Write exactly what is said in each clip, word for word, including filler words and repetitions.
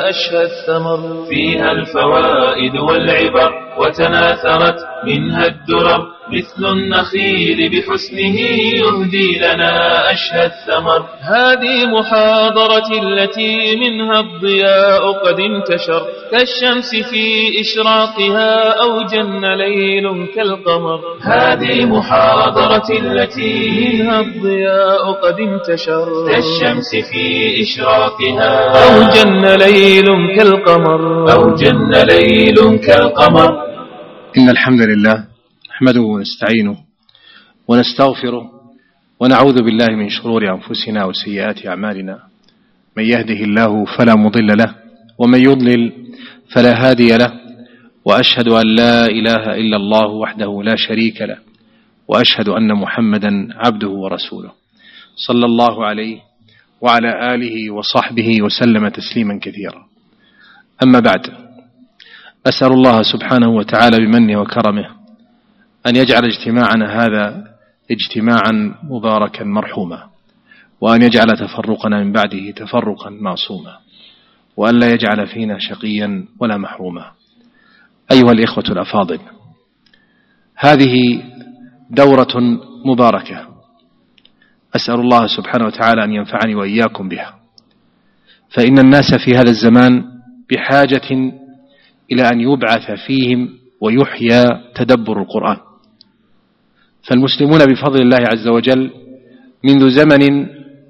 أشهى الثمر. فيها الفوائد والعبر وتناثرت منها الدرر، مثل النخيل بحسنه يهدي لنا أشهى الثمر. هذه محاضرة التي منها الضياء قد انتشر، كالشمس في إشراقها أو جن ليل كالقمر. هذه محاضرة التي منها الضياء قد انتشر، كالشمس في إشراقها أو جن ليل كالقمر. أو جن ليل كالقمر. إن الحمد لله نحمده ونستعينه ونستغفره ونعوذ بالله من شرور أنفسنا وسيئات أعمالنا، من يهده الله فلا مضل له ومن يضلل فلا هادي له، وأشهد أن لا إله إلا الله وحده لا شريك له، وأشهد أن محمدا عبده ورسوله صلى الله عليه وعلى آله وصحبه وسلم تسليما كثيرا. أما بعد، أسأل الله سبحانه وتعالى بمنه وكرمه أن يجعل اجتماعنا هذا اجتماعا مباركا مرحوما، وأن يجعل تفرقنا من بعده تفرقا معصوما، وأن لا يجعل فينا شقيا ولا محروما. أيها الإخوة الأفاضل، هذه دورة مباركة، أسأل الله سبحانه وتعالى أن ينفعني وإياكم بها، فإن الناس في هذا الزمان بحاجة إلى أن يبعث فيهم ويحيى تدبر القرآن. فالمسلمون بفضل الله عز وجل منذ زمن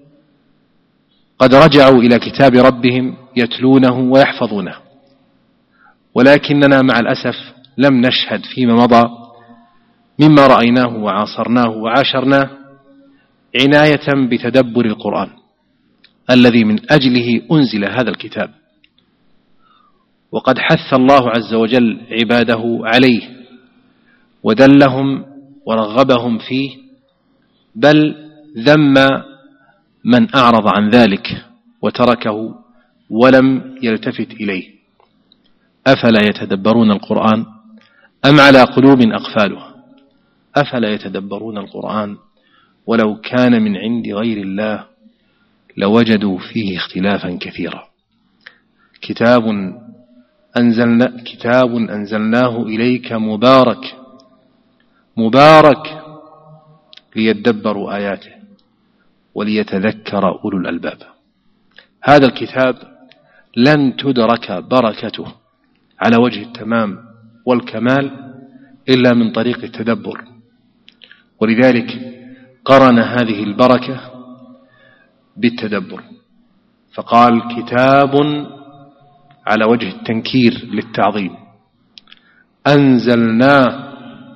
قد رجعوا إلى كتاب ربهم يتلونه ويحفظونه، ولكننا مع الأسف لم نشهد فيما مضى مما رأيناه وعاصرناه وعاشرناه عناية بتدبر القرآن الذي من أجله أنزل هذا الكتاب. وقد حث الله عز وجل عباده عليه ودلهم ورغبهم فيه، بل ذم من أعرض عن ذلك وتركه ولم يلتفت إليه. أفلا يتدبرون القرآن أم على قلوب أقفالها؟ أفلا يتدبرون القرآن ولو كان من عند غير الله لوجدوا فيه اختلافا كثيرا. كتاب أنزلنا كتاب أنزلناه إليك مبارك مبارك ليدبروا آياته وليتذكر أولو الألباب. هذا الكتاب لن تدرك بركته على وجه التمام والكمال إلا من طريق التدبر، ولذلك قرن هذه البركة بالتدبر، فقال كتاب على وجه التنكير للتعظيم، أنزلناه،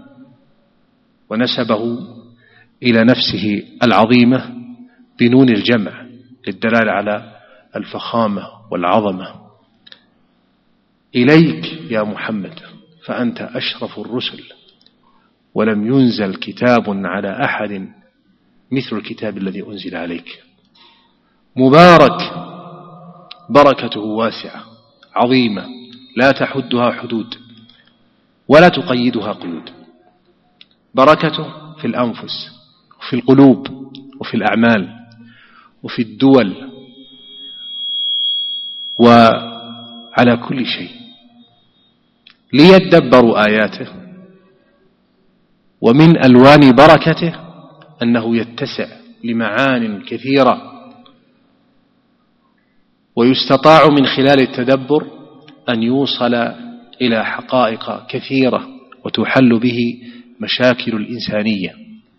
ونسبه إلى نفسه العظيمة بنون الجمع للدلالة على الفخامة والعظمة. إليك يا محمد فأنت أشرف الرسل، ولم ينزل كتاب على أحد مثل الكتاب الذي أنزل عليك. مبارك، بركته واسعة عظيمة لا تحدها حدود ولا تقيدها قيود. بركته في الأنفس وفي القلوب وفي الأعمال وفي الدول وعلى كل شيء، ليدبروا آياته. ومن ألوان بركته أنه يتسع لمعان كثيرة، ويستطاع من خلال التدبر أن يوصل إلى حقائق كثيرة وتحل به مشاكل الإنسانية.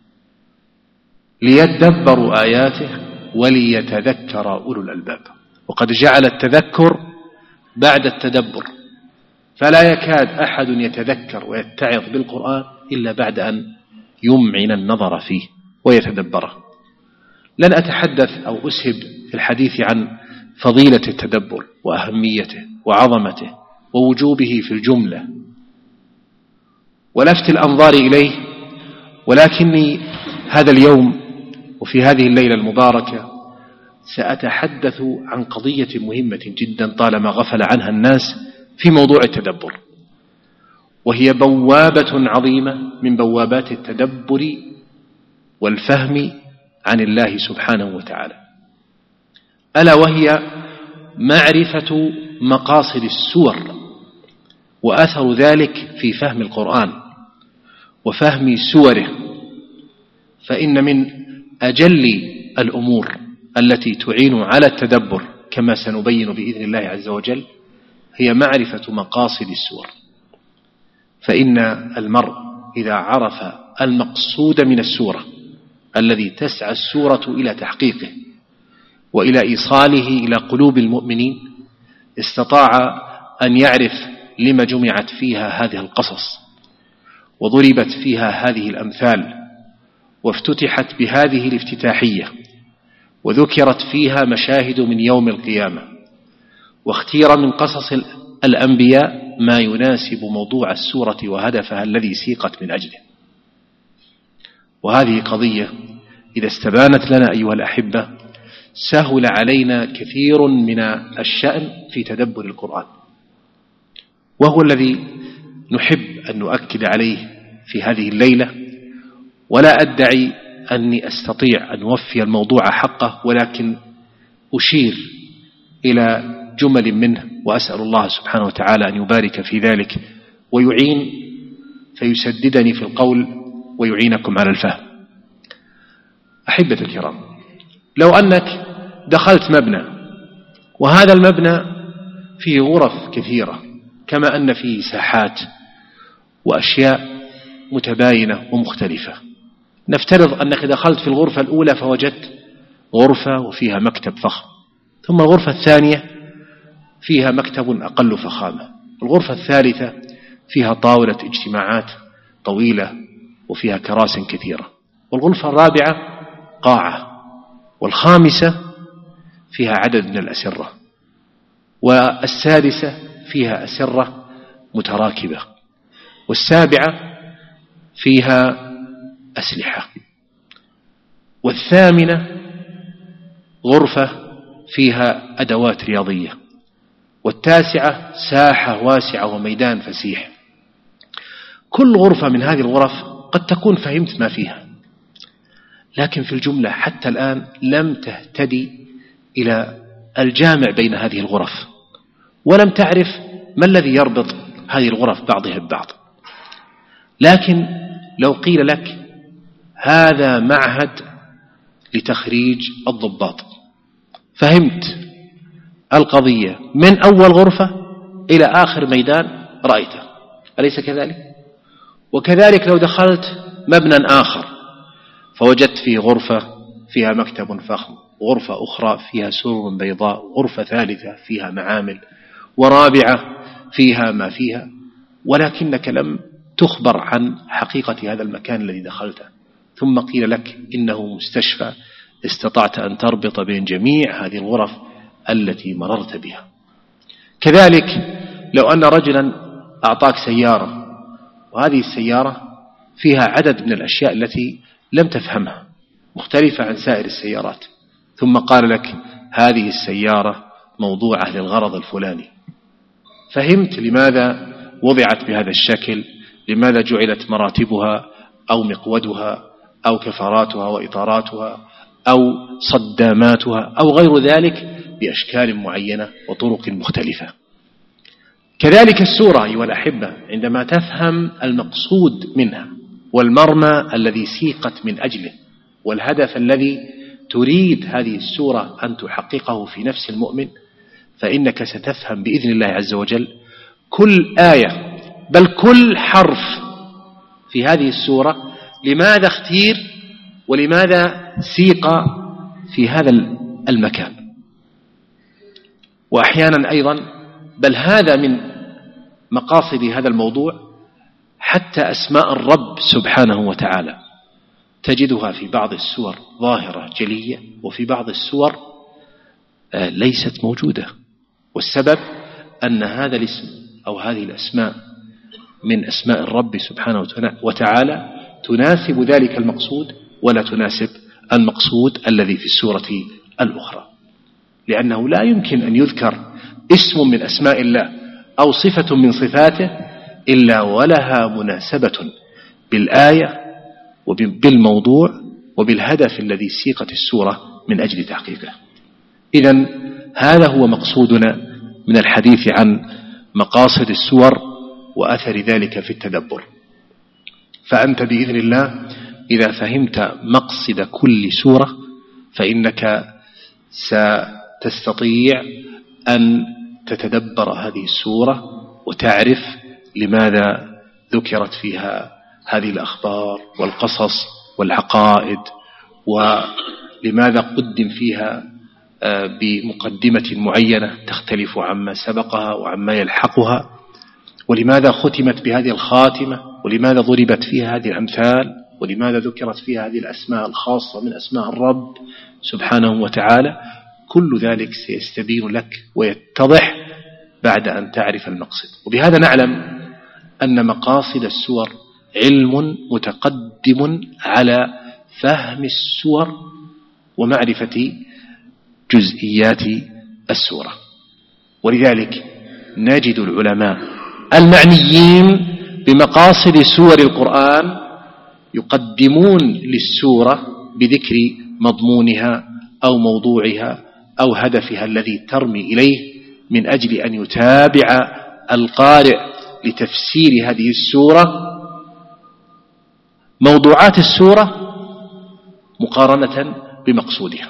ليدبروا آياته وليتذكر أولو الألباب. وقد جعل التذكر بعد التدبر، فلا يكاد أحد يتذكر ويتعظ بالقرآن إلا بعد أن يمعن النظر فيه ويتدبره. لن أتحدث أو أسهب في الحديث عن فضيلة التدبر وأهميته وعظمته ووجوبه في الجملة ولفت الأنظار إليه، ولكني هذا اليوم وفي هذه الليلة المباركة سأتحدث عن قضية مهمة جدا طالما غفل عنها الناس في موضوع التدبر، وهي بوابة عظيمة من بوابات التدبر والفهم عن الله سبحانه وتعالى، ألا وهي معرفة مقاصد السور وأثر ذلك في فهم القرآن وفهم سوره، فإن من أجل الأمور التي تعين على التدبر كما سنبين بإذن الله عز وجل هي معرفة مقاصد السور. فإن المرء إذا عرف المقصود من السورة الذي تسعى السورة إلى تحقيقه وإلى إيصاله إلى قلوب المؤمنين استطاع أن يعرف لما جمعت فيها هذه القصص وضربت فيها هذه الأمثال وافتتحت بهذه الافتتاحية وذكرت فيها مشاهد من يوم القيامة واختير من قصص الأنبياء ما يناسب موضوع السورة وهدفها الذي سيقت من أجله. وهذه قضية إذا استبانت لنا أيها الأحبة سهل علينا كثير من الشأن في تدبر القرآن، وهو الذي نحب أن نؤكد عليه في هذه الليلة. ولا أدعي أني أستطيع أن أوفي الموضوع حقه، ولكن أشير إلى جمل منه، وأسأل الله سبحانه وتعالى أن يبارك في ذلك ويعين فيسددني في القول ويعينكم على الفهم. أحبة الكرام، لو أنك دخلت مبنى وهذا المبنى فيه غرف كثيرة كما أن فيه ساحات وأشياء متباينة ومختلفة، نفترض أنك دخلت في الغرفة الأولى فوجدت غرفة وفيها مكتب فخم، ثم الغرفة الثانية فيها مكتب أقل فخامة، الغرفة الثالثة فيها طاولة اجتماعات طويلة وفيها كراس كثيرة، والغرفة الرابعة قاعة، والخامسة فيها عدد من الأسرة، والسادسة فيها أسرة متراكبة، والسابعة فيها أسلحة، والثامنة غرفة فيها أدوات رياضية، والتاسعة ساحة واسعة وميدان فسيح. كل غرفة من هذه الغرف قد تكون فهمت ما فيها، لكن في الجملة حتى الآن لم تهتدي إلى الجامع بين هذه الغرف، ولم تعرف ما الذي يربط هذه الغرف بعضها ببعض. لكن لو قيل لك هذا معهد لتخريج الضباط، فهمت القضية من أول غرفة إلى آخر ميدان رأيته، أليس كذلك؟ وكذلك لو دخلت مبنى آخر فوجدت فيه غرفة فيها مكتب فخم، غرفة أخرى فيها سرر بيضاء، غرفة ثالثة فيها معامل، ورابعة فيها ما فيها، ولكنك لم تخبر عن حقيقة هذا المكان الذي دخلته، ثم قيل لك إنه مستشفى، استطعت أن تربط بين جميع هذه الغرف التي مررت بها. كذلك لو أن رجلا أعطاك سيارة، وهذه السيارة فيها عدد من الأشياء التي لم تفهمها مختلفة عن سائر السيارات، ثم قال لك هذه السيارة موضوعة للغرض الفلاني، فهمت لماذا وضعت بهذا الشكل، لماذا جعلت مراتبها أو مقودها أو كفراتها وإطاراتها أو صداماتها أو غير ذلك بأشكال معينة وطرق مختلفة. كذلك السورة أيها الأحبة عندما تفهم المقصود منها والمرمى الذي سيقت من أجله والهدف الذي تريد هذه السورة أن تحققه في نفس المؤمن، فإنك ستفهم بإذن الله عز وجل كل آية بل كل حرف في هذه السورة لماذا اختير ولماذا سيق في هذا المكان. وأحيانا أيضا بل هذا من مقاصد هذا الموضوع حتى أسماء الرب سبحانه وتعالى تجدها في بعض السور ظاهرة جلية، وفي بعض السور ليست موجودة، والسبب أن هذا الاسم أو هذه الأسماء من أسماء الرب سبحانه وتعالى تناسب ذلك المقصود ولا تناسب المقصود الذي في السورة الأخرى، لأنه لا يمكن أن يذكر اسم من أسماء الله أو صفة من صفاته إلا ولها مناسبة بالآية وبالموضوع وبالهدف الذي سيقت السورة من أجل تحقيقه. إذن هذا هو مقصودنا من الحديث عن مقاصد السور وأثر ذلك في التدبر. فأنت بإذن الله إذا فهمت مقصد كل سورة فإنك ستستطيع أن تتدبر هذه السورة وتعرف لماذا ذكرت فيها هذه الأخبار والقصص والعقائد، ولماذا قدم فيها بمقدمة معينة تختلف عما سبقها وعما يلحقها، ولماذا ختمت بهذه الخاتمة، ولماذا ضربت فيها هذه الأمثال، ولماذا ذكرت فيها هذه الأسماء الخاصة من أسماء الرب سبحانه وتعالى. كل ذلك سيستبين لك ويتضح بعد أن تعرف المقصد. وبهذا نعلم أن مقاصد السور علم متقدم على فهم السور ومعرفة جزئيات السورة. ولذلك نجد العلماء المعنيين بمقاصد سور القرآن يقدمون للسورة بذكر مضمونها أو موضوعها أو هدفها الذي ترمي إليه، من أجل أن يتابع القارئ لتفسير هذه السورة موضوعات السورة مقارنة بمقصودها.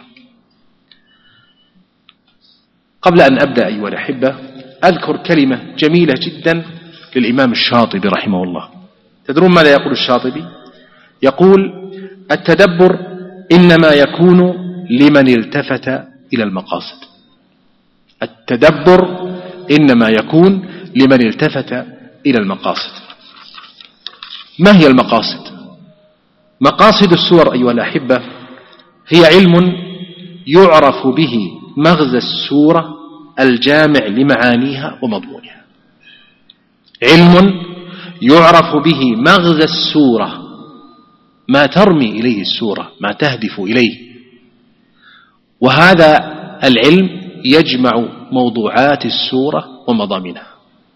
قبل أن أبدأ أيها الأحبة أذكر كلمة جميلة جدا للإمام الشاطبي رحمه الله. تدرون ماذا يقول الشاطبي؟ يقول: التدبر إنما يكون لمن التفت إلى المقاصد. التدبر إنما يكون لمن التفت إلى المقاصد. ما هي المقاصد؟ مقاصد السور أيها الأحبة هي علم يعرف به مغزى السورة الجامع لمعانيها ومضمونها. علم يعرف به مغزى السورة، ما ترمي إليه السورة، ما تهدف إليه. وهذا العلم يجمع موضوعات السورة ومضامنها.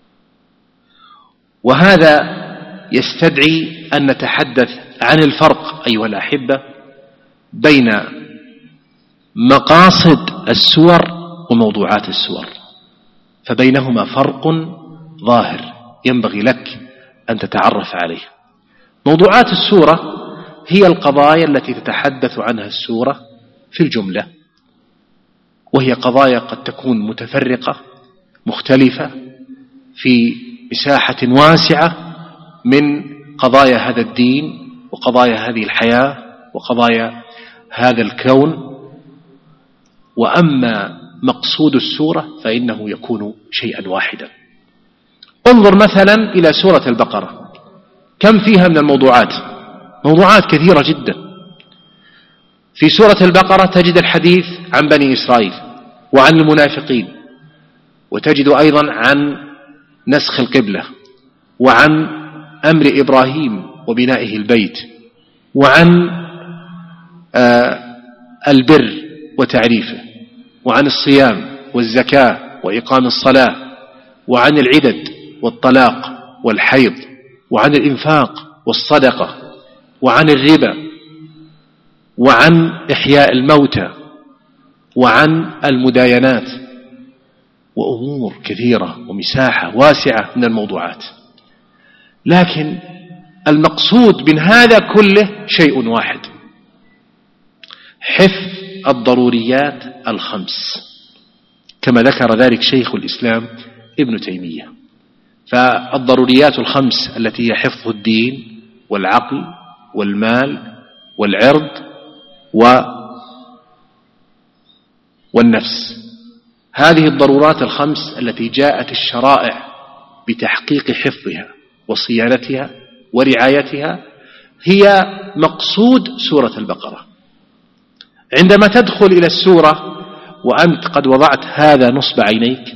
وهذا يستدعي أن نتحدث عن الفرق أيها الأحبة بين مقاصد السور وموضوعات السور، فبينهما فرق ظاهر ينبغي لك أن تتعرف عليه. موضوعات السورة هي القضايا التي تتحدث عنها السورة في الجملة، وهي قضايا قد تكون متفرقة مختلفة في مساحة واسعة من قضايا هذا الدين وقضايا هذه الحياة وقضايا هذا الكون. وأما مقصود السورة فإنه يكون شيئا واحدا. انظر مثلا إلى سورة البقرة، كم فيها من الموضوعات؟ موضوعات كثيرة جدا. في سورة البقرة تجد الحديث عن بني إسرائيل وعن المنافقين، وتجد أيضا عن نسخ القبلة، وعن أمر إبراهيم وبنائه البيت، وعن آه البر وتعريفه، وعن الصيام والزكاة وإقام الصلاة، وعن العدد والطلاق والحيض، وعن الإنفاق والصدقة، وعن الربا، وعن إحياء الموتى، وعن المداينات، وأمور كثيرة ومساحة واسعة من الموضوعات. لكن المقصود من هذا كله شيء واحد: حفظ الضروريات الخمس، كما ذكر ذلك شيخ الإسلام ابن تيمية. فالضروريات الخمس التي هي حفظ الدين والعقل والمال والعرض والنفس، هذه الضرورات الخمس التي جاءت الشرائع بتحقيق حفظها وصيانتها ورعايتها هي مقصود سورة البقرة. عندما تدخل إلى السورة وأنت قد وضعت هذا نصب عينيك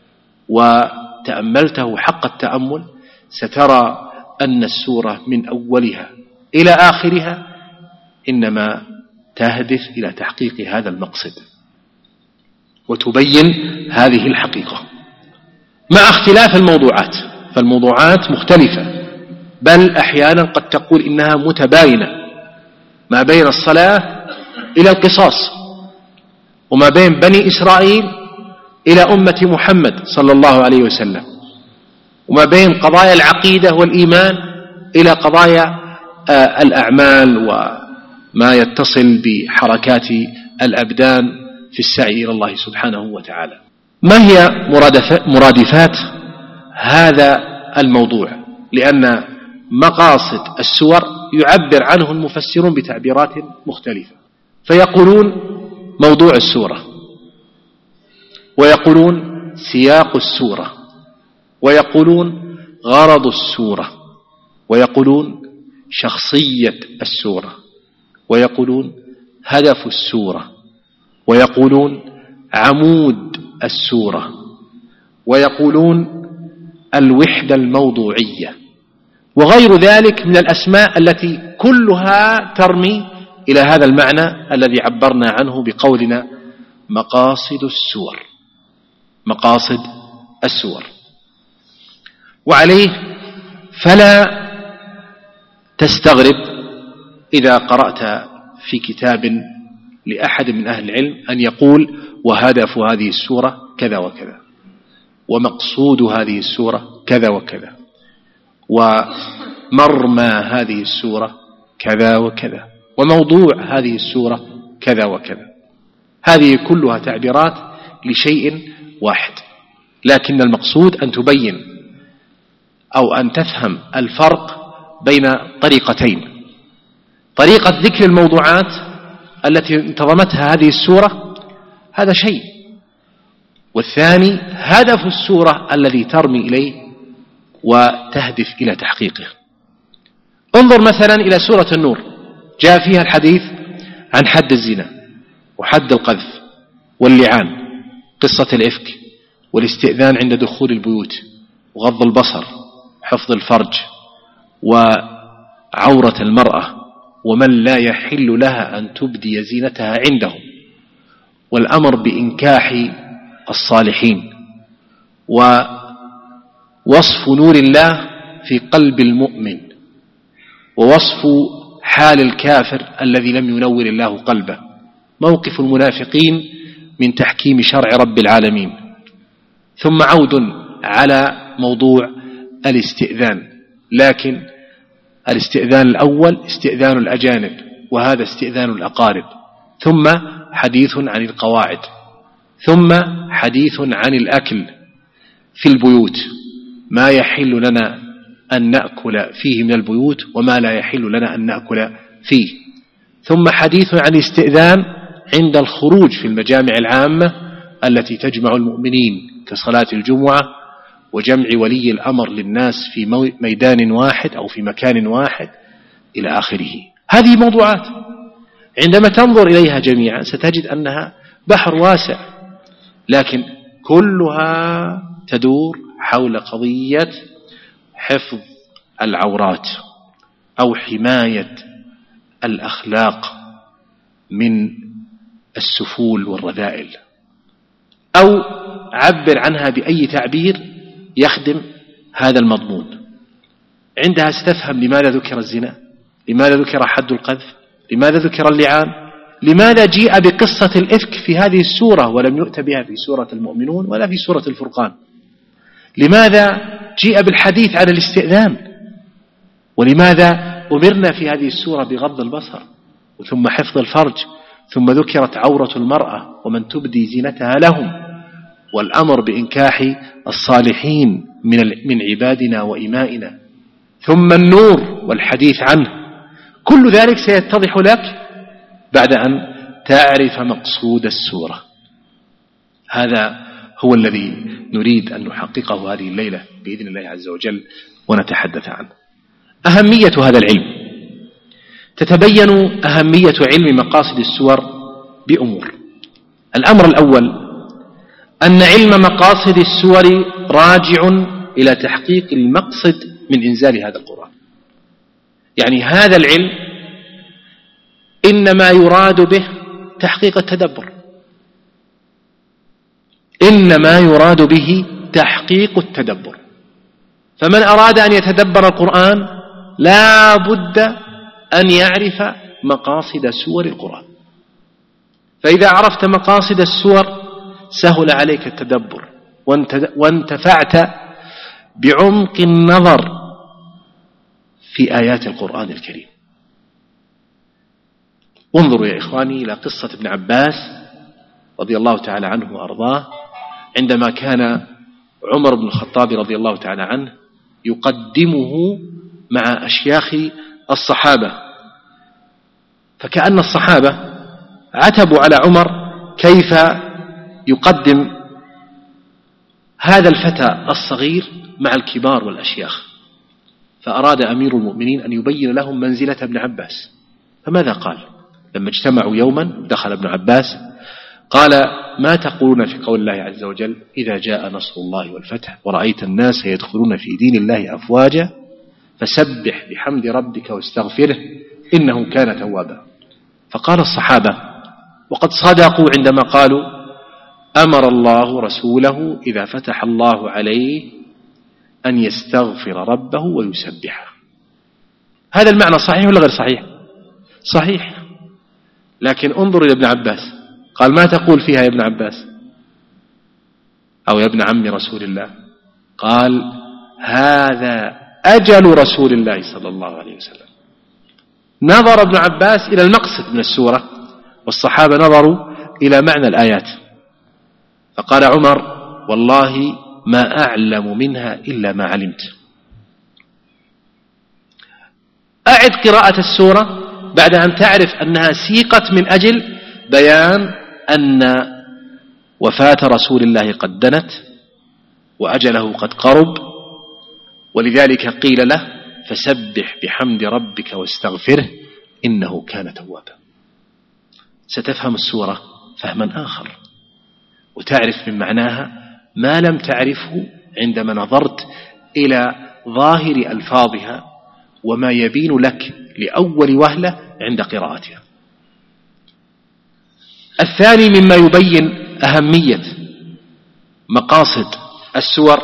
وتأملته حق التأمل، سترى أن السورة من أولها إلى آخرها إنما تهدف إلى تحقيق هذا المقصد وتبين هذه الحقيقة، مع اختلاف الموضوعات. فالموضوعات مختلفة، بل أحيانا قد تقول إنها متباينة، ما بين الصلاة إلى القصاص، وما بين بني إسرائيل إلى أمة محمد صلى الله عليه وسلم، وما بين قضايا العقيدة والإيمان إلى قضايا الأعمال وما يتصل بحركات الأبدان في السعي إلى الله سبحانه وتعالى. ما هي مرادفات هذا الموضوع؟ لأن مقاصد السور يعبر عنه المفسرون بتعبيرات مختلفة، فيقولون موضوع السورة، ويقولون سياق السورة، ويقولون غرض السورة، ويقولون شخصية السورة، ويقولون هدف السورة، ويقولون عمود السورة، ويقولون الوحدة الموضوعية، وغير ذلك من الأسماء التي كلها ترمي إلى هذا المعنى الذي عبرنا عنه بقولنا مقاصد السور. مقاصد السور. وعليه فلا تستغرب إذا قرأت في كتاب لأحد من أهل العلم أن يقول وهدف هذه السورة كذا وكذا، ومقصود هذه السورة كذا وكذا، ومرمى هذه السورة كذا وكذا، وموضوع هذه السورة كذا وكذا. هذه كلها تعبيرات لشيء واحد، لكن المقصود أن تبين أو أن تفهم الفرق بين طريقتين: طريقة ذكر الموضوعات التي انتظمتها هذه السورة، هذا شيء، والثاني هدف السورة الذي ترمي إليه وتهدف إلى تحقيقه. انظر مثلا إلى سورة النور، جاء فيها الحديث عن حد الزنا وحد القذف واللعان، قصة الإفك والاستئذان عند دخول البيوت، وغض البصر، حفظ الفرج، وعورة المرأة، ومن لا يحل لها أن تبدي زينتها عندهم، والأمر بإنكاح الصالحين، ووصف نور الله في قلب المؤمن، ووصف حال الكافر الذي لم ينور الله قلبه، موقف المنافقين من تحكيم شرع رب العالمين، ثم عود على موضوع الاستئذان، لكن الاستئذان الأول استئذان الأجانب، وهذا استئذان الأقارب، ثم حديث عن القواعد، ثم حديث عن الأكل في البيوت، ما يحل لنا أن نأكل فيه من البيوت وما لا يحل لنا أن نأكل فيه، ثم حديث عن الاستئذان عند الخروج في المجامع العامة التي تجمع المؤمنين كصلاة الجمعة وجمع ولي الأمر للناس في ميدان واحد أو في مكان واحد إلى آخره. هذه موضوعات عندما تنظر إليها جميعا ستجد أنها بحر واسع، لكن كلها تدور حول قضية حفظ العورات أو حماية الأخلاق من السفول والرذائل، أو عبر عنها بأي تعبير يخدم هذا المضمون. عندها ستفهم لماذا ذكر الزنا، لماذا ذكر حد القذف، لماذا ذكر اللعان، لماذا جيء بقصة الإفك في هذه السورة ولم يؤت بها في سورة المؤمنون ولا في سورة الفرقان، لماذا جيء بالحديث عن الاستئذان، ولماذا أمرنا في هذه السورة بغض البصر ثم حفظ الفرج، ثم ذكرت عورة المرأة ومن تبدي زينتها لهم، والأمر بإنكاح الصالحين من من عبادنا وإمائنا، ثم النور والحديث عنه. كل ذلك سيتضح لك بعد أن تعرف مقصود السورة. هذا هو الذي نريد أن نحققه هذه الليلة بإذن الله عز وجل ونتحدث عنه. أهمية هذا العلم: تتبين أهمية علم مقاصد السور بأمور. الأمر الأول أن علم مقاصد السور راجع إلى تحقيق المقصد من إنزال هذا القرآن. يعني هذا العلم إنما يراد به تحقيق التدبر، إنما يراد به تحقيق التدبر. فمن أراد أن يتدبر القرآن لا بد أن يعرف مقاصد سور القرآن. فإذا عرفت مقاصد السور سهل عليك التدبر وانتفعت بعمق النظر في آيات القرآن الكريم. انظروا يا إخواني إلى قصة ابن عباس رضي الله تعالى عنه وأرضاه، عندما كان عمر بن الخطاب رضي الله تعالى عنه يقدمه مع أشياخ الصحابة، فكأن الصحابة عتبوا على عمر كيف يقدم هذا الفتى الصغير مع الكبار والأشياخ، فأراد أمير المؤمنين أن يبين لهم منزلة ابن عباس. فماذا قال لما اجتمعوا يوما؟ دخل ابن عباس قال: ما تقولون في قول الله عز وجل: إذا جاء نصر الله والفتح ورأيت الناس يدخلون في دين الله أفواجا فسبح بحمد ربك واستغفره إنه كان توابا. فقال الصحابة وقد صدقوا عندما قالوا: أمر الله رسوله إذا فتح الله عليه أن يستغفر ربه ويسبحه. هذا المعنى صحيح ولا غير صحيح؟ صحيح. لكن انظر إلى ابن عباس، قال: ما تقول فيها يا ابن عباس أو يا ابن عم رسول الله؟ قال: هذا أجل رسول الله صلى الله عليه وسلم. نظر ابن عباس إلى المقصد من السورة، والصحابة نظروا إلى معنى الآيات. فقال عمر: والله ما أعلم منها إلا ما علمت. أعد قراءة السورة بعد أن تعرف أنها سيقت من أجل بيان أن وفاة رسول الله قد دنت وأجله قد قرب، ولذلك قيل له: فسبح بحمد ربك واستغفره إنه كان توابا. ستفهم السورة فهما آخر وتعرف من معناها ما لم تعرفه عندما نظرت إلى ظاهر ألفاظها وما يبين لك لأول وهلة عند قراءتها. الثاني مما يبين أهمية مقاصد السور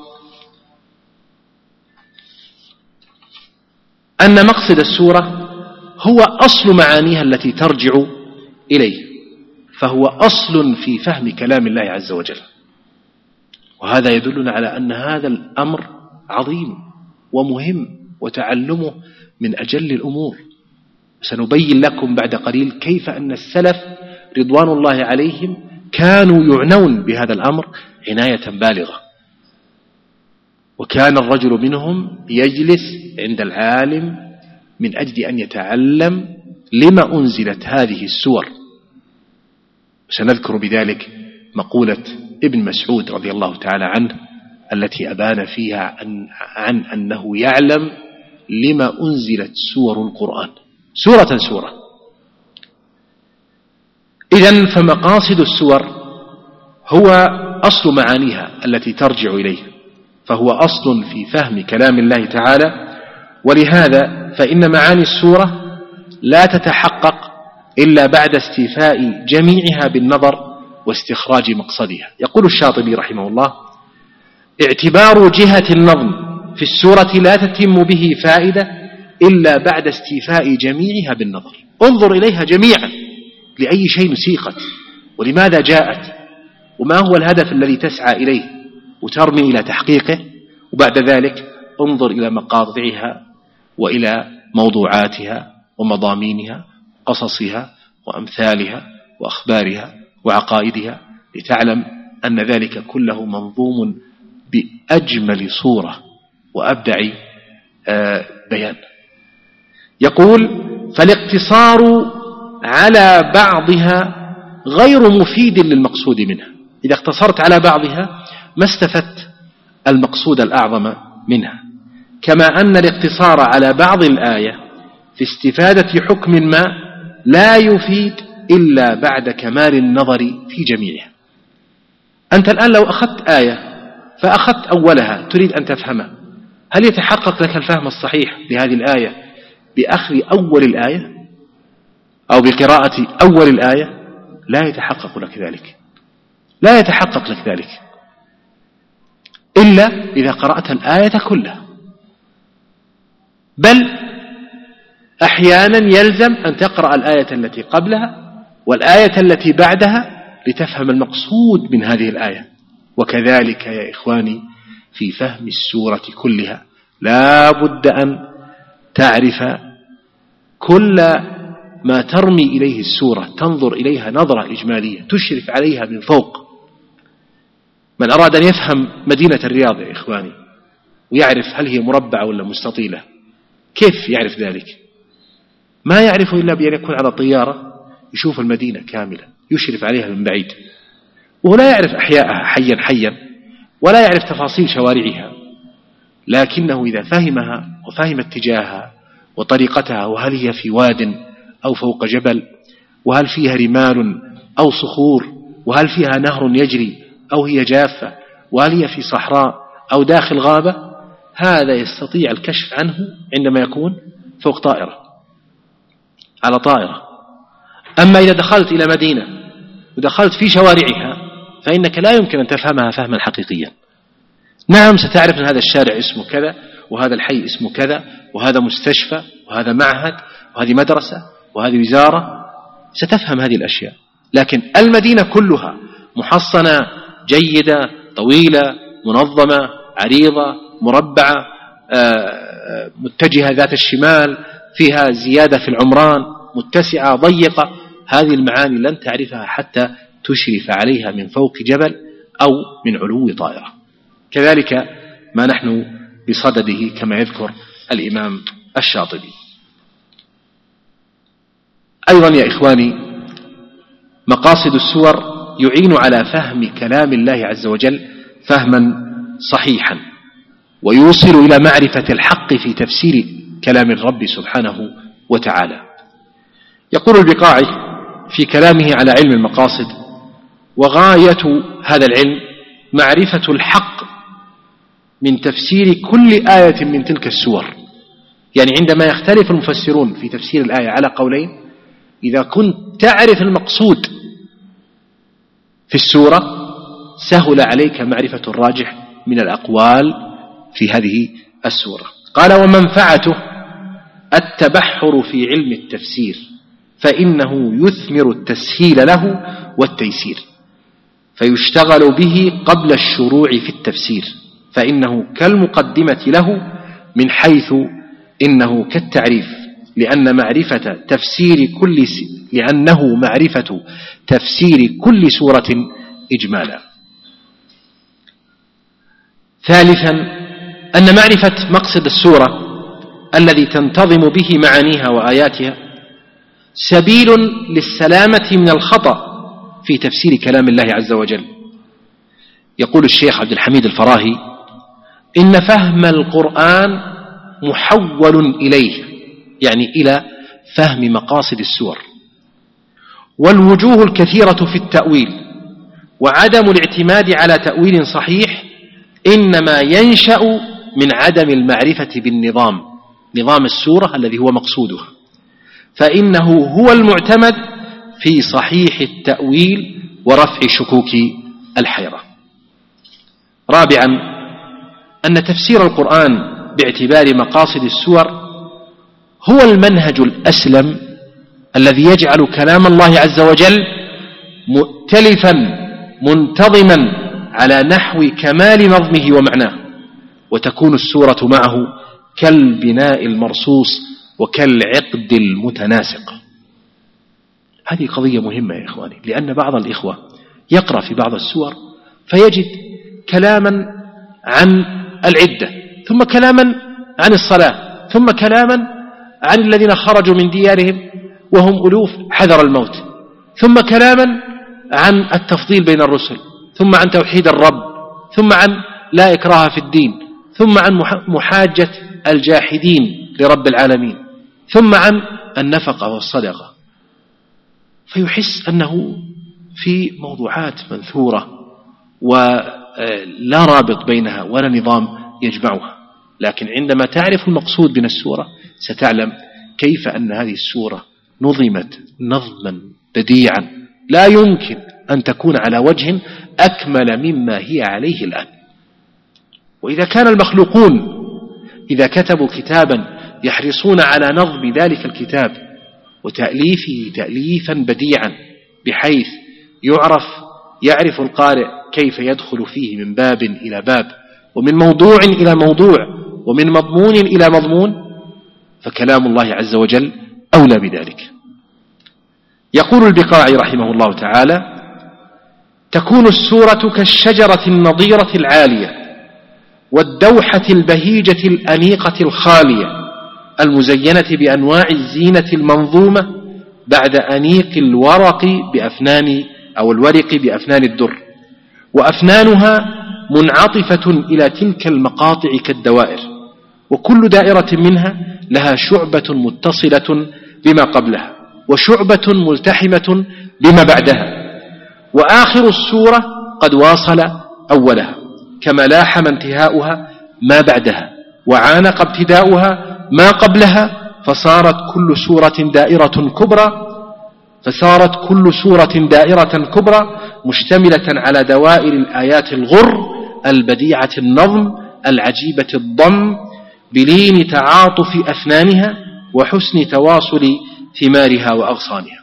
أن مقصد السورة هو أصل معانيها التي ترجع إليه، فهو أصل في فهم كلام الله عز وجل. وهذا يدلنا على أن هذا الأمر عظيم ومهم وتعلمه من أجل الأمور. سنبين لكم بعد قليل كيف أن السلف رضوان الله عليهم كانوا يعنون بهذا الأمر عناية بالغة، وكان الرجل منهم يجلس عند العالم من أجل أن يتعلم لما أنزلت هذه السور. سنذكر بذلك مقولة ابن مسعود رضي الله تعالى عنه التي أبان فيها عن, عن أنه يعلم لما أنزلت سور القرآن سورة سورة. إذن فمقاصد السور هو أصل معانيها التي ترجع إليه، فهو أصل في فهم كلام الله تعالى. ولهذا فإن معاني السورة لا تتحقق إلا بعد استيفاء جميعها بالنظر واستخراج مقصدها. يقول الشاطبي رحمه الله: اعتبار جهة النظم في السورة لا تتم به فائدة إلا بعد استيفاء جميعها بالنظر. انظر إليها جميعا، لأي شيء سيقت ولماذا جاءت وما هو الهدف الذي تسعى إليه وترمي إلى تحقيقه، وبعد ذلك انظر إلى مقاطعها وإلى موضوعاتها ومضامينها قصصها وأمثالها وأخبارها وعقائدها، لتعلم أن ذلك كله منظوم بأجمل صورة وأبدع بيان. يقول: فالاقتصار على بعضها غير مفيد للمقصود منها. إذا اقتصرت على بعضها ما استفدت المقصود الأعظم منها، كما أن الاقتصار على بعض الآية في استفادة حكم ما لا يفيد إلا بعد كمال النظر في جميعها. أنت الآن لو أخذت آية فأخذت أولها تريد أن تفهمها، هل يتحقق لك الفهم الصحيح لهذه الآية بأخذ أول الآية أو بقراءة أول الآية؟ لا يتحقق لك ذلك، لا يتحقق لك ذلك إلا إذا قرأت الآية كلها. بل أحيانا يلزم أن تقرأ الآية التي قبلها والآية التي بعدها لتفهم المقصود من هذه الآية. وكذلك يا إخواني في فهم السورة كلها لا بد أن تعرف كل ما ترمي إليه السورة، تنظر إليها نظرة إجمالية تشرف عليها من فوق. من أراد أن يفهم مدينة الرياض يا إخواني ويعرف هل هي مربعة ولا مستطيلة، كيف يعرف ذلك؟ ما يعرف إلا بأن يكون على طيارة يشوف المدينة كاملة يشرف عليها من بعيد، ولا يعرف أحياءها حيا حيا ولا يعرف تفاصيل شوارعها، لكنه إذا فهمها وفهم اتجاهها وطريقتها، وهل هي في واد أو فوق جبل، وهل فيها رمال أو صخور، وهل فيها نهر يجري أو هي جافة، وهل هي في صحراء أو داخل غابة، هذا يستطيع الكشف عنه عندما يكون فوق طائرة على طائرة. أما إذا دخلت إلى مدينة ودخلت في شوارعها فإنك لا يمكن أن تفهمها فهما حقيقيا. نعم ستعرف أن هذا الشارع اسمه كذا، وهذا الحي اسمه كذا، وهذا مستشفى، وهذا معهد، وهذه مدرسة، وهذه وزارة، ستفهم هذه الأشياء. لكن المدينة كلها محصنة جيدة طويلة منظمة عريضة مربعة متجهة ذات الشمال، فيها زيادة في العمران، متسعة ضيقة، هذه المعاني لن تعرفها حتى تشرف عليها من فوق جبل أو من علو طائرة. كذلك ما نحن بصدده كما يذكر الإمام الشاطبي. أيضا يا إخواني مقاصد السور يعين على فهم كلام الله عز وجل فهما صحيحا، ويوصل إلى معرفة الحق في تفسير كلام الرب سبحانه وتعالى. يقول البقاعي في كلامه على علم المقاصد: وغاية هذا العلم معرفة الحق من تفسير كل آية من تلك السور. يعني عندما يختلف المفسرون في تفسير الآية على قولين، إذا كنت تعرف المقصود في السورة سهل عليك معرفة الراجح من الأقوال في هذه السورة. قال: ومنفعته التبحر في علم التفسير، فإنه يثمر التسهيل له والتيسير، فيشتغل به قبل الشروع في التفسير، فإنه كالمقدمة له من حيث إنه كالتعريف، لأن معرفة تفسير كل س... لأنه معرفة تفسير كل سورة إجمالا. ثالثا أن معرفة مقصد السورة الذي تنتظم به معانيها وآياتها سبيل للسلامة من الخطأ في تفسير كلام الله عز وجل. يقول الشيخ عبد الحميد الفراهي: إن فهم القرآن محول إليه، يعني إلى فهم مقاصد السور، والوجوه الكثيرة في التأويل وعدم الاعتماد على تأويل صحيح إنما ينشأ من عدم المعرفة بالنظام، نظام السورة الذي هو مقصودها، فإنه هو المعتمد في صحيح التأويل ورفع شكوك الحيرة. رابعا أن تفسير القرآن باعتبار مقاصد السور هو المنهج الأسلم الذي يجعل كلام الله عز وجل مؤتلفا منتظما على نحو كمال نظمه ومعناه، وتكون السورة معه كالبناء المرصوص وكالعقد المتناسق. هذه قضية مهمة يا إخواني، لأن بعض الإخوة يقرأ في بعض السور فيجد كلاما عن العدة، ثم كلاما عن الصلاة، ثم كلاما عن الذين خرجوا من ديارهم وهم ألوف حذر الموت، ثم كلاما عن التفضيل بين الرسل، ثم عن توحيد الرب، ثم عن لا إكراه في الدين، ثم عن محاجة الجاحدين لرب العالمين، ثم عن النفقة والصدقة، فيحس أنه في موضوعات منثورة ولا رابط بينها ولا نظام يجمعها. لكن عندما تعرف المقصود من السورة ستعلم كيف أن هذه السورة نظمت نظما بديعا لا يمكن أن تكون على وجه أكمل مما هي عليه الآن. وإذا كان المخلوقون إذا كتبوا كتابا يحرصون على نظم ذلك الكتاب وتأليفه تأليفا بديعا بحيث يعرف يعرف القارئ كيف يدخل فيه من باب إلى باب، ومن موضوع إلى موضوع، ومن مضمون إلى مضمون، فكلام الله عز وجل أولى بذلك. يقول البقاعي رحمه الله تعالى: تكون السورة كالشجرة النضيرة العالية والدوحة البهيجة الأنيقة الخالية المزينة بأنواع الزينة المنظومة بعد أنيق الورق بأفنان أو الورق بأفنان الدر، وأفنانها منعطفة إلى تلك المقاطع كالدوائر، وكل دائرة منها لها شعبة متصلة بما قبلها وشعبة ملتحمة بما بعدها، وآخر السورة قد واصل أولها، كما لاحم انتهاؤها ما بعدها وعانق ابتداؤها ما قبلها، فصارت كل سورة دائرة كبرى فصارت كل سورة دائرة كبرى مشتملة على دوائر الآيات الغر البديعة النظم العجيبة الضم بلين تعاطف أفنانها وحسن تواصل ثمارها وأغصانها.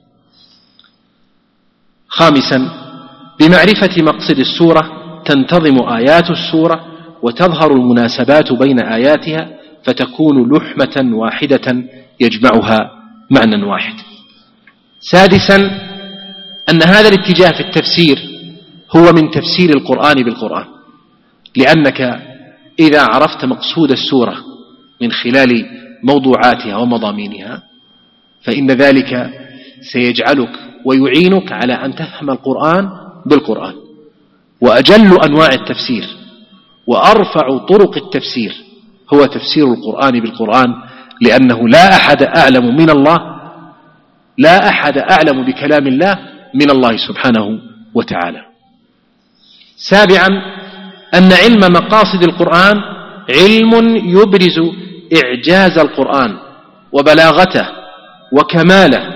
خامسا، بمعرفة مقصد السورة تنتظم آيات السورة وتظهر المناسبات بين آياتها فتكون لحمة واحدة يجمعها معنى واحد. سادسا، أن هذا الاتجاه في التفسير هو من تفسير القرآن بالقرآن، لأنك إذا عرفت مقصود السورة من خلال موضوعاتها ومضامينها فإن ذلك سيجعلك ويعينك على أن تفهم القرآن بالقرآن. وأجل أنواع التفسير وأرفع طرق التفسير هو تفسير القرآن بالقرآن، لأنه لا أحد أعلم من الله لا أحد أعلم بكلام الله من الله سبحانه وتعالى. سابعا، أن علم مقاصد القرآن علم يبرز إعجاز القرآن وبلاغته وكماله،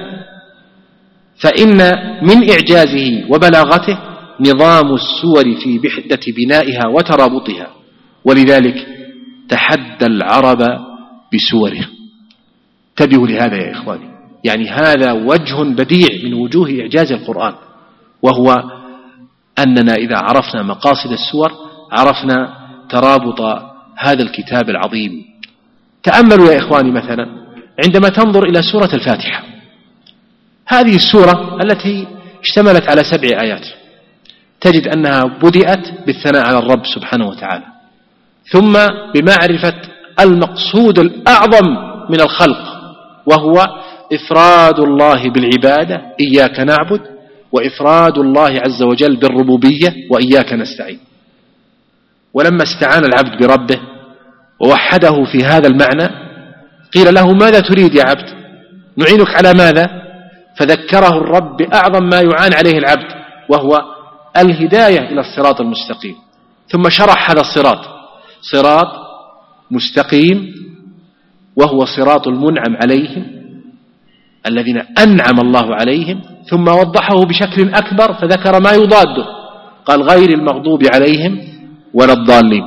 فإن من إعجازه وبلاغته نظام السور في وحدة بنائها وترابطها، ولذلك تحدى العرب بسوره. انتبهوا لهذا يا إخواني، يعني هذا وجه بديع من وجوه إعجاز القرآن، وهو أننا إذا عرفنا مقاصد السور عرفنا ترابط هذا الكتاب العظيم. تأملوا يا إخواني مثلا عندما تنظر إلى سورة الفاتحة، هذه السورة التي اشتملت على سبع آيات، تجد أنها بدأت بالثناء على الرب سبحانه وتعالى، ثم بمعرفة المقصود الأعظم من الخلق، وهو إفراد الله بالعبادة إياك نعبد، وإفراد الله عز وجل بالربوبية وإياك نستعين. ولما استعان العبد بربه ووحده في هذا المعنى قيل له: ماذا تريد يا عبد؟ نعينك على ماذا؟ فذكره الرب بأعظم ما يعان عليه العبد، وهو الهداية إلى الصراط المستقيم. ثم شرح هذا الصراط صراط مستقيم، وهو صراط المنعم عليهم الذين أنعم الله عليهم، ثم وضحه بشكل أكبر فذكر ما يضاده، قال: غير المغضوب عليهم ولا الضالين.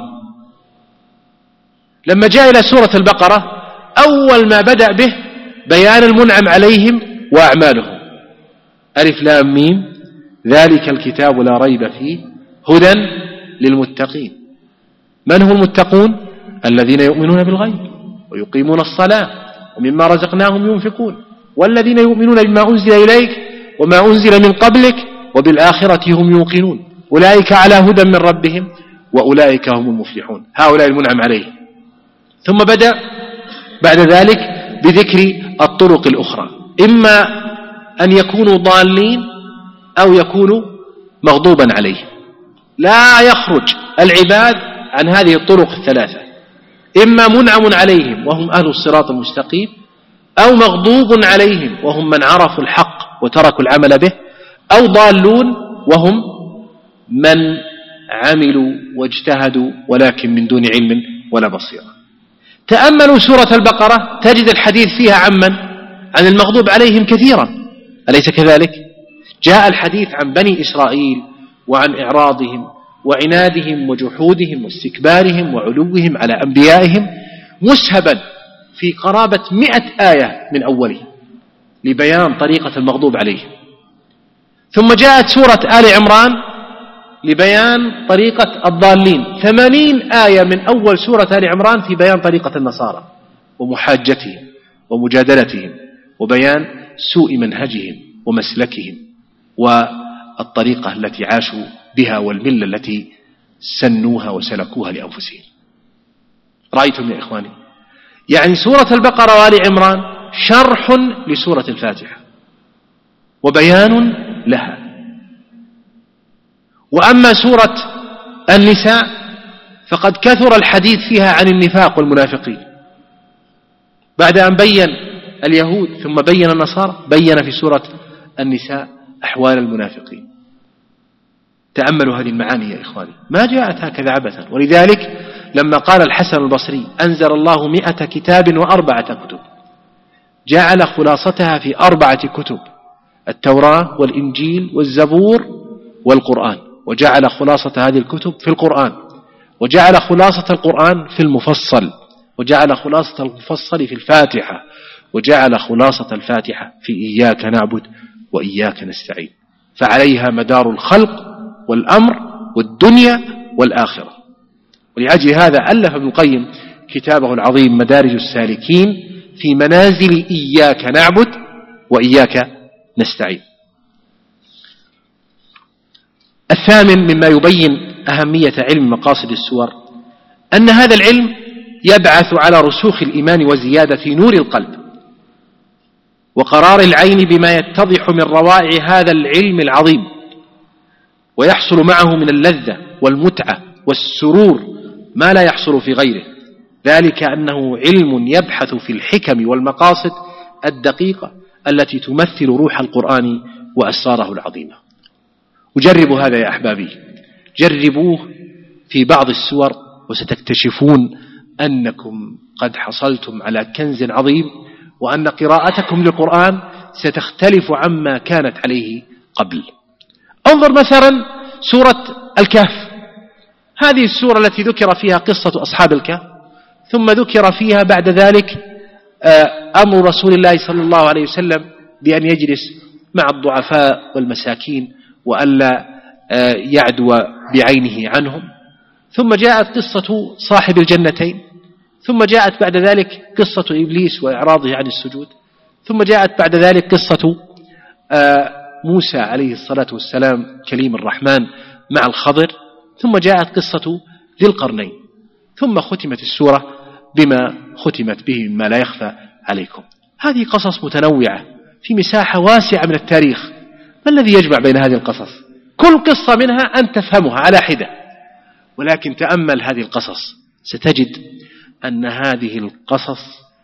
لما جاء إلى سورة البقرة أول ما بدأ به بيان المنعم عليهم وأعمالهم: ألف لام ميم ذلك الكتاب لا ريب فيه هدى للمتقين. من هم المتقون؟ الذين يؤمنون بالغيب ويقيمون الصلاة ومما رزقناهم ينفقون، والذين يؤمنون بما أنزل إليك وما أنزل من قبلك وبالآخرة هم يوقنون، أولئك على هدى من ربهم وأولئك هم المفلحون. هؤلاء المنعم عليهم. ثم بدأ بعد ذلك بذكر الطرق الأخرى، إما أن يكونوا ضالين أو يكونوا مغضوبا عليهم. لا يخرج العباد عن هذه الطرق الثلاثة، إما منعم عليهم وهم أهل الصراط المستقيم، أو مغضوب عليهم وهم من عرفوا الحق وتركوا العمل به، أو ضالون وهم من عملوا واجتهدوا ولكن من دون علم ولا بصيرة. تأملوا سورة البقرة تجد الحديث فيها عمن عن المغضوب عليهم كثيرا، أليس كذلك؟ جاء الحديث عن بني إسرائيل وعن إعراضهم وعنادهم وجحودهم واستكبارهم وعلوهم على أنبيائهم مسهبا في قرابة مئة آية من أوله لبيان طريقة المغضوب عليهم. ثم جاءت سورة آل عمران لبيان طريقة الضالين، ثمانين آية من أول سورة آل عمران في بيان طريقة النصارى ومحاجتهم ومجادلتهم وبيان سوء منهجهم ومسلكهم والطريقة التي عاشوا بها والملة التي سنوها وسلكوها لأنفسهم. رأيتم يا إخواني؟ يعني سورة البقرة وآل عمران شرح لسورة الفاتحة وبيان لها. وأما سورة النساء فقد كثر الحديث فيها عن النفاق والمنافقين، بعد أن بين اليهود ثم بين النصارى بين في سورة النساء أحوال المنافقين. تأملوا هذه المعاني يا إخواني، ما جاءت هكذا عبثا. ولذلك لما قال الحسن البصري أنزل الله مئة كتاب وأربعة كتب، جعل خلاصتها في أربعة كتب: التوراة والإنجيل والزبور والقرآن، وجعل خلاصة هذه الكتب في القرآن، وجعل خلاصة القرآن في المفصل، وجعل خلاصة المفصل في الفاتحة، وجعل خلاصة الفاتحة في إياك نعبد وإياك نستعين، فعليها مدار الخلق والأمر والدنيا والآخرة. ولأجل هذا ألف ابن القيم كتابه العظيم مدارج السالكين في منازل إياك نعبد وإياك نستعين. الثامن مما يبين أهمية علم مقاصد السور أن هذا العلم يبعث على رسوخ الإيمان وزيادة نور القلب وقرار العين بما يتضح من روائع هذا العلم العظيم، ويحصل معه من اللذة والمتعة والسرور ما لا يحصل في غيره، ذلك أنه علم يبحث في الحكم والمقاصد الدقيقة التي تمثل روح القرآن وأسراره العظيمة. وجربوا هذا يا أحبابي، جربوه في بعض السور وستكتشفون أنكم قد حصلتم على كنز عظيم، وأن قراءتكم للقرآن ستختلف عما كانت عليه قبل. انظر مثلا سورة الكهف، هذه السورة التي ذكر فيها قصة أصحاب الكهف، ثم ذكر فيها بعد ذلك أمر رسول الله صلى الله عليه وسلم بأن يجلس مع الضعفاء والمساكين وألا يعدو بعينه عنهم، ثم جاءت قصة صاحب الجنتين، ثم جاءت بعد ذلك قصة إبليس وإعراضه عن السجود، ثم جاءت بعد ذلك قصة موسى عليه الصلاة والسلام كليم الرحمن مع الخضر، ثم جاءت قصة ذي القرنين، ثم ختمت السورة بما ختمت به مما لا يخفى عليكم. هذه قصص متنوعة في مساحة واسعة من التاريخ. ما الذي يجمع بين هذه القصص؟ كل قصة منها أن تفهمها على حدة، ولكن تأمل هذه القصص ستجد أن هذه القصص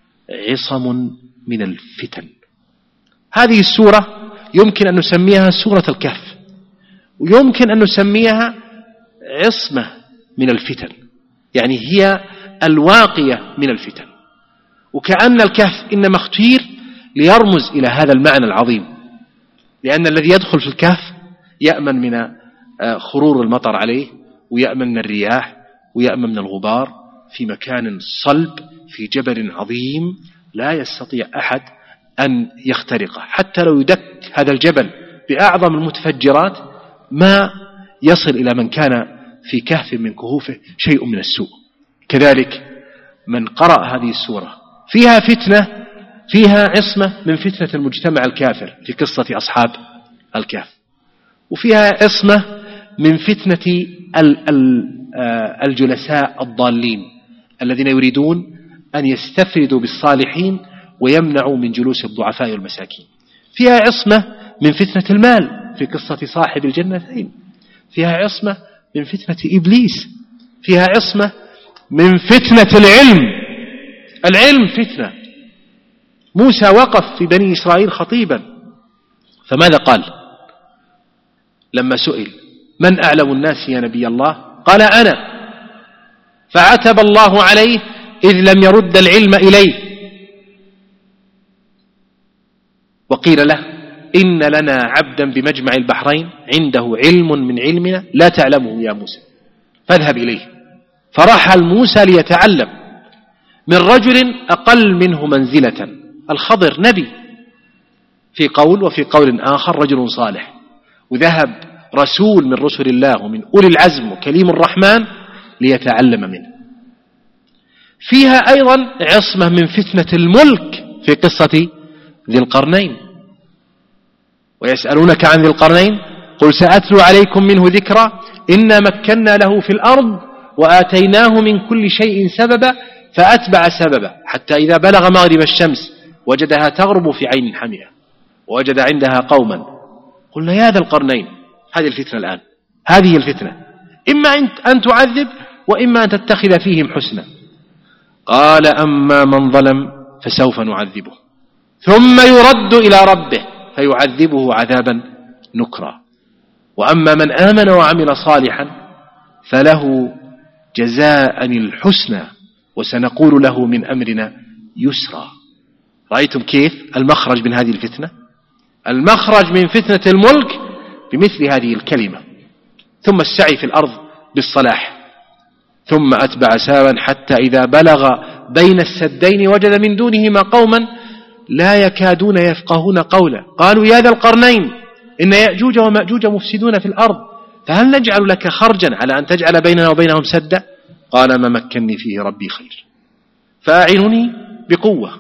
عصم من الفتن. هذه السورة يمكن أن نسميها سورة الكهف، ويمكن أن نسميها عصمة من الفتن، يعني هي الواقية من الفتن. وكأن الكهف إنما اختير ليرمز إلى هذا المعنى العظيم، لأن الذي يدخل في الكهف يأمن من خرور المطر عليه، ويأمن من الرياح، ويأمن من الغبار، في مكان صلب في جبل عظيم لا يستطيع أحد أن يخترقه. حتى لو يدك هذا الجبل بأعظم المتفجرات ما يصل إلى من كان في كهف من كهوفه شيء من السوء. كذلك من قرأ هذه السورة فيها فتنة، فيها عصمة من فتنة المجتمع الكافر في قصة أصحاب الكهف، وفيها عصمة من فتنة الجلساء الضالين الذين يريدون أن يستفردوا بالصالحين ويمنعوا من جلوس الضعفاء والمساكين. فيها عصمة من فتنة المال في قصة صاحب الجنتين، فيها عصمة من فتنة إبليس، فيها عصمة من فتنة العلم. العلم فتنة. موسى وقف في بني إسرائيل خطيبا، فماذا قال لما سئل من أعلم الناس يا نبي الله؟ قال أنا، فعتب الله عليه إذ لم يرد العلم إليه، وقيل له إن لنا عبدا بمجمع البحرين عنده علم من علمنا لا تعلمه يا موسى فاذهب إليه. فرحل موسى ليتعلم من رجل أقل منه منزلة. الخضر نبي في قول، وفي قول آخر رجل صالح. وذهب رسول من رسل الله ومن أولي العزم وكليم الرحمن ليتعلم منه. فيها أيضا عصمة من فتنة الملك في قصة ذي القرنين. ويسألونك عن ذي القرنين قل سأتلو عليكم منه ذكرى إنا مكنا له في الأرض وآتيناه من كل شيء سببا فأتبع سببا حتى إذا بلغ مغرب الشمس وجدها تغرب في عين حمئة ووجد عندها قوما قلنا يا ذا القرنين. هذه الفتنة الآن، هذه الفتنة، إما أن تعذب وإما أن تتخذ فيهم حسنا. قال أما من ظلم فسوف نعذبه ثم يرد إلى ربه فيعذبه عذابا نكرا وأما من آمن وعمل صالحا فله جزاء الحسنى وسنقول له من أمرنا يسرا. رأيتم كيف المخرج من هذه الفتنة؟ المخرج من فتنة الملك بمثل هذه الكلمة. ثم السعي في الأرض بالصلاح. ثم أتبع سببا حتى إذا بلغ بين السدين وجد من دونهما قوما لا يكادون يفقهون قولا قالوا يا ذا القرنين إن يأجوج ومأجوج مفسدون في الأرض فهل نجعل لك خرجا على أن تجعل بيننا وبينهم سدا؟ قال ما مكنني فيه ربي خير فأعينوني بقوة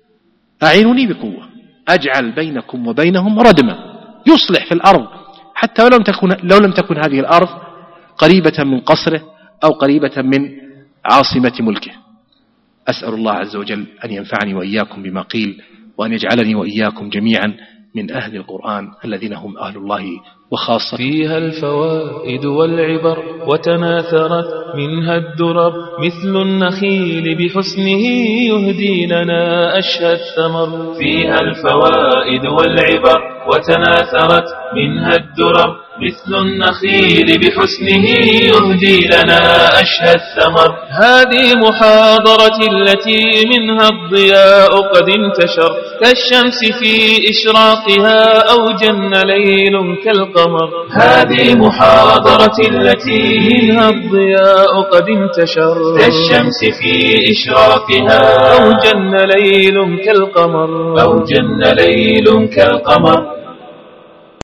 أعينوني بقوة أجعل بينكم وبينهم ردما يصلح في الأرض حتى ولو لم تكن, لو لم تكن هذه الأرض قريبة من قصره أو قريبة من عاصمة ملكه. أسأل الله عز وجل أن ينفعني وإياكم بما قيل وأن يجعلني وإياكم جميعا من أهل القرآن الذين هم أهل الله وخاصة. فيها الفوائد والعبر وتناثرت منها الدرر مثل النخيل بحسنه يهدي لنا أشهى الثمر. فيها الفوائد والعبر وتناثرت منها الدرر مثل النخيل بحسنه يهدي لنا أشهى الثمر. هذه محاضرة التي منها الضياء قد انتشر كالشمس في إشراقها أو جن ليل كالقمر. هذه محاضرة التي منها الضياء قد انتشر كالشمس في إشراقها أو جن ليل كالقمر أو جن ليل كالقمر.